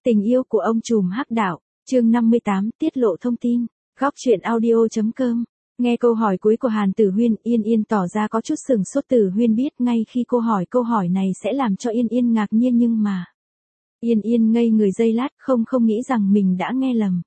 Tình yêu của ông trùm hắc đạo, chương 58, tiết lộ thông tin. Góc truyện audio.com. Nghe câu hỏi cuối của Hàn Tử Huyên, Yên Yên tỏ ra có chút sừng sốt. Tử Huyên biết ngay khi cô hỏi câu hỏi này sẽ làm cho Yên Yên ngạc nhiên, nhưng mà Yên Yên ngây người giây lát, không nghĩ rằng mình đã nghe lầm.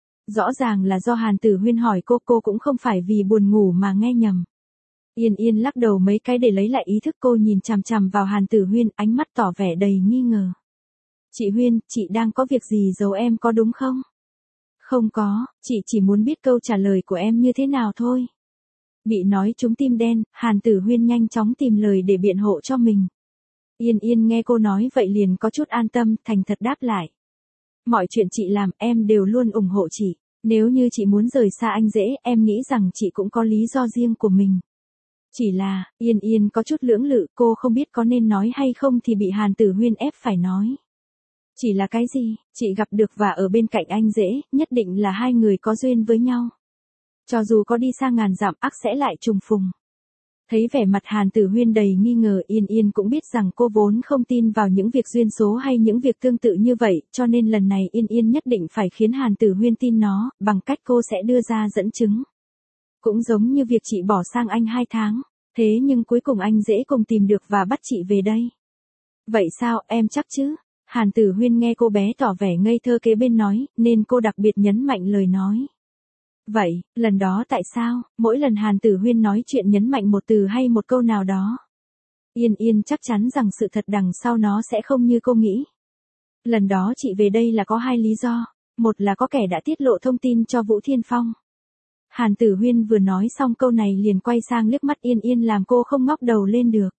Rõ ràng là do Hàn Tử Huyên hỏi cô cũng không phải vì buồn ngủ mà nghe nhầm. Yên Yên lắc đầu mấy cái để lấy lại ý thức. Cô nhìn chằm chằm vào Hàn Tử Huyên, ánh mắt tỏ vẻ đầy nghi ngờ. Chị Huyên, chị đang có việc gì giấu em có đúng không? Không có, chị chỉ muốn biết câu trả lời của em như thế nào thôi. Bị nói trúng tim đen, Hàn Tử Huyên nhanh chóng tìm lời để biện hộ cho mình. Yên Yên nghe cô nói vậy liền có chút an tâm, thành thật đáp lại. Mọi chuyện chị làm em đều luôn ủng hộ chị. Nếu như chị muốn rời xa anh dễ, em nghĩ rằng chị cũng có lý do riêng của mình. Chỉ là, Yên Yên có chút lưỡng lự, cô không biết có nên nói hay không thì bị Hàn Tử Huyên ép phải nói. Chỉ là cái gì, chị gặp được và ở bên cạnh anh dễ, nhất định là hai người có duyên với nhau. Cho dù có đi xa ngàn dặm ắt sẽ lại trùng phùng. Thấy vẻ mặt Hàn Tử Huyên đầy nghi ngờ, Yên Yên cũng biết rằng cô vốn không tin vào những việc duyên số hay những việc tương tự như vậy, cho nên lần này Yên Yên nhất định phải khiến Hàn Tử Huyên tin nó, bằng cách cô sẽ đưa ra dẫn chứng. Cũng giống như việc chị bỏ sang anh 2 tháng, thế nhưng cuối cùng anh dễ cùng tìm được và bắt chị về đây. Vậy sao, em chắc chứ? Hàn Tử Huyên nghe cô bé tỏ vẻ ngây thơ kế bên nói, nên cô đặc biệt nhấn mạnh lời nói. Vậy, lần đó tại sao, mỗi lần Hàn Tử Huyên nói chuyện nhấn mạnh một từ hay một câu nào đó? Yên Yên chắc chắn rằng sự thật đằng sau nó sẽ không như cô nghĩ. Lần đó chị về đây là có 2 lý do. Một là có kẻ đã tiết lộ thông tin cho Vũ Thiên Phong. Hàn Tử Huyên vừa nói xong câu này liền quay sang liếc mắt Yên Yên làm cô không ngóc đầu lên được.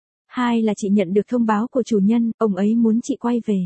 2 là chị nhận được thông báo của chủ nhân, ông ấy muốn chị quay về.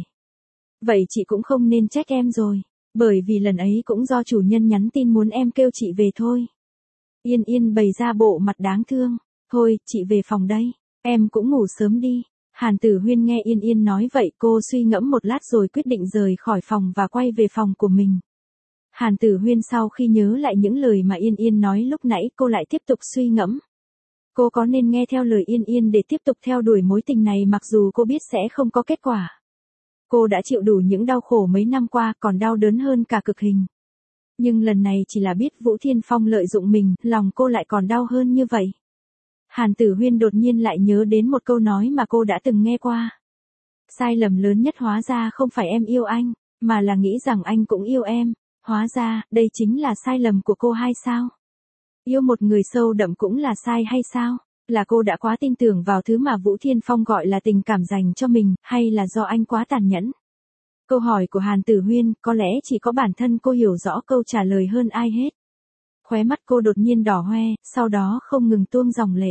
Vậy chị cũng không nên trách em rồi, bởi vì lần ấy cũng do chủ nhân nhắn tin muốn em kêu chị về thôi. Yên Yên bày ra bộ mặt đáng thương. Thôi, chị về phòng đây, em cũng ngủ sớm đi. Hàn Tử Huyên nghe Yên Yên nói vậy, cô suy ngẫm một lát rồi quyết định rời khỏi phòng và quay về phòng của mình. Hàn Tử Huyên sau khi nhớ lại những lời mà Yên Yên nói lúc nãy, cô lại tiếp tục suy ngẫm. Cô có nên nghe theo lời Yên Yên để tiếp tục theo đuổi mối tình này mặc dù cô biết sẽ không có kết quả. Cô đã chịu đủ những đau khổ mấy năm qua, còn đau đớn hơn cả cực hình. Nhưng lần này chỉ là biết Vũ Thiên Phong lợi dụng mình, lòng cô lại còn đau hơn như vậy. Hàn Tử Huyên đột nhiên lại nhớ đến một câu nói mà cô đã từng nghe qua. Sai lầm lớn nhất hóa ra không phải em yêu anh, mà là nghĩ rằng anh cũng yêu em. Hóa ra, đây chính là sai lầm của cô hay sao? Yêu một người sâu đậm cũng là sai hay sao? Là cô đã quá tin tưởng vào thứ mà Vũ Thiên Phong gọi là tình cảm dành cho mình, hay là do anh quá tàn nhẫn? Câu hỏi của Hàn Tử Huyên, có lẽ chỉ có bản thân cô hiểu rõ câu trả lời hơn ai hết. Khóe mắt cô đột nhiên đỏ hoe, sau đó không ngừng tuôn dòng lệ.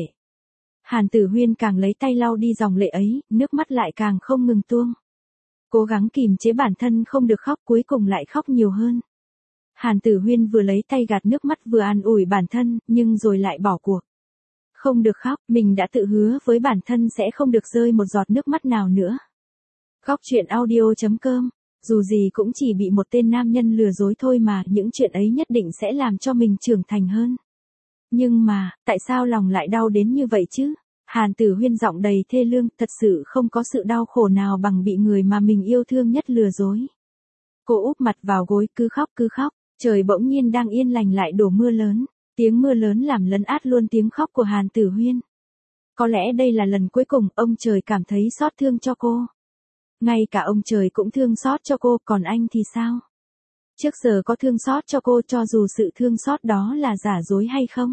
Hàn Tử Huyên càng lấy tay lau đi dòng lệ ấy, nước mắt lại càng không ngừng tuôn. Cố gắng kìm chế bản thân không được khóc, cuối cùng lại khóc nhiều hơn. Hàn Tử Huyên vừa lấy tay gạt nước mắt vừa an ủi bản thân, nhưng rồi lại bỏ cuộc. Không được khóc, mình đã tự hứa với bản thân sẽ không được rơi một giọt nước mắt nào nữa. Góc truyện audio.com. Dù gì cũng chỉ bị một tên nam nhân lừa dối thôi mà, những chuyện ấy nhất định sẽ làm cho mình trưởng thành hơn. Nhưng mà, tại sao lòng lại đau đến như vậy chứ? Hàn Tử Huyên giọng đầy thê lương, thật sự không có sự đau khổ nào bằng bị người mà mình yêu thương nhất lừa dối. Cô úp mặt vào gối, cứ khóc. Trời bỗng nhiên đang yên lành lại đổ mưa lớn. Tiếng mưa lớn làm lấn át luôn tiếng khóc của Hàn Tử Huyên. Có lẽ đây là lần cuối cùng ông trời cảm thấy xót thương cho cô. Ngay cả ông trời cũng thương xót cho cô, còn anh thì sao? Trước giờ có thương xót cho cô cho dù sự thương xót đó là giả dối hay không?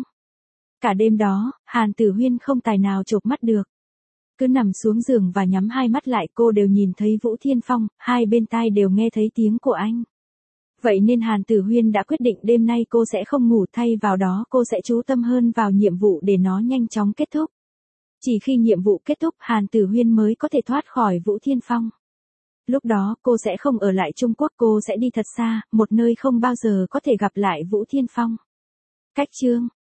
Cả đêm đó, Hàn Tử Huyên không tài nào chộp mắt được. Cứ nằm xuống giường và nhắm 2 mắt lại, cô đều nhìn thấy Vũ Thiên Phong, hai bên tai đều nghe thấy tiếng của anh. Vậy nên Hàn Tử Huyên đã quyết định đêm nay cô sẽ không ngủ, thay vào đó cô sẽ chú tâm hơn vào nhiệm vụ để nó nhanh chóng kết thúc. Chỉ khi nhiệm vụ kết thúc Hàn Tử Huyên mới có thể thoát khỏi Vũ Thiên Phong. Lúc đó cô sẽ không ở lại Trung Quốc, cô sẽ đi thật xa, một nơi không bao giờ có thể gặp lại Vũ Thiên Phong. Cách chương